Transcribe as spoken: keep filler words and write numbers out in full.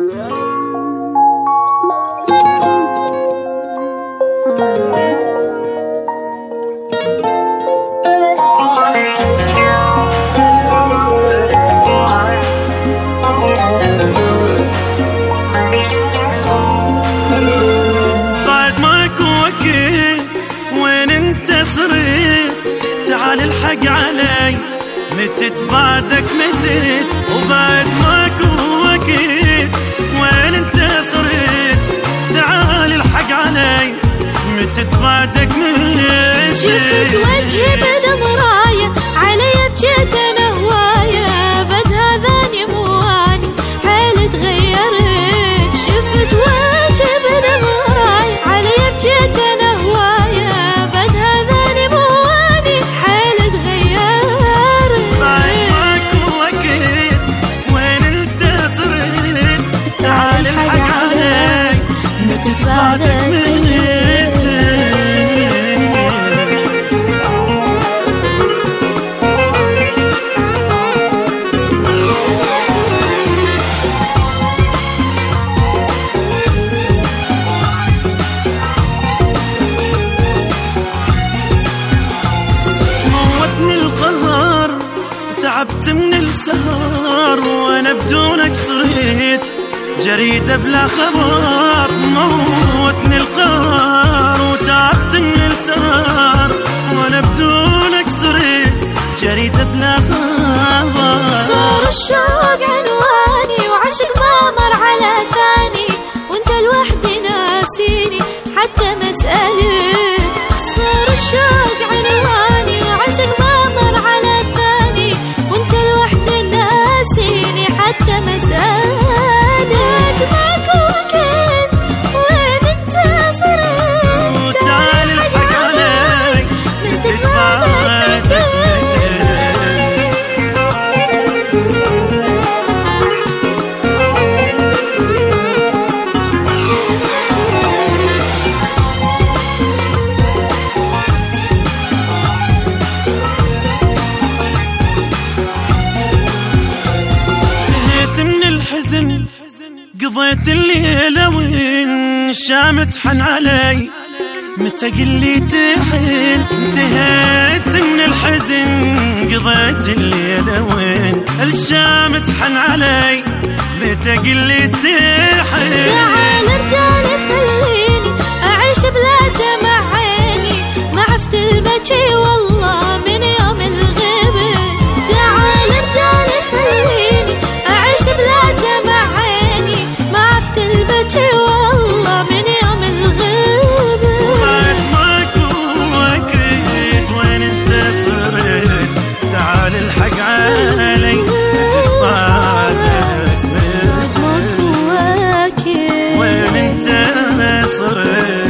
تعال الحق علي متت بعدك متت وبعد ماكو وقت وين انت صرت. تعال الحق علي متت بعدك متت. شفت وجهي بالمراية علي بجيت انا هواية بد هذاني مواني حالي تغيرت. شفت وجهي بالمراية علي بجيت انا هواية بد هذاني مواني حالي تغيرت. بعد ماكو وقت وين انت صرت. تعال الحق علي متت بعدك متت. تعبت من السهر وانا بدونك صرت جريدة بلا خبر. موتني القهر وتعبت من السهر وانا بدونك صرت جريدة بلا خبر. صار الشوق عنواني وعشق ما مر على ثاني وانت لوحدي ناسيني حتى مسألة. صار الشوق عنواني وعشق ما مر على ثاني وانت لوحدي ناسيني حتى مسألة. ماكو وقت وين انت صرت. وتعال الحق علي متت بعدك متت. من الحزن قضيت الليلة وين الشام تحن علي متى قلي تحن. انتهيت من الحزن قضيت الليلة وين الشام تحن علي متى قلي تحن. تعال رجالي خليني أعيش بلا دمع عيني ما عفت البكي والله من يوم الغيبة. تعال رجالي خليني أعيش بلا دمع عيني ما عفت البكي والله من يوم الغيبة. بعد ماكو وقت وين انت صرت. تعال الحق علي متت بعدك متت. ماكو وقت وين انت صرت.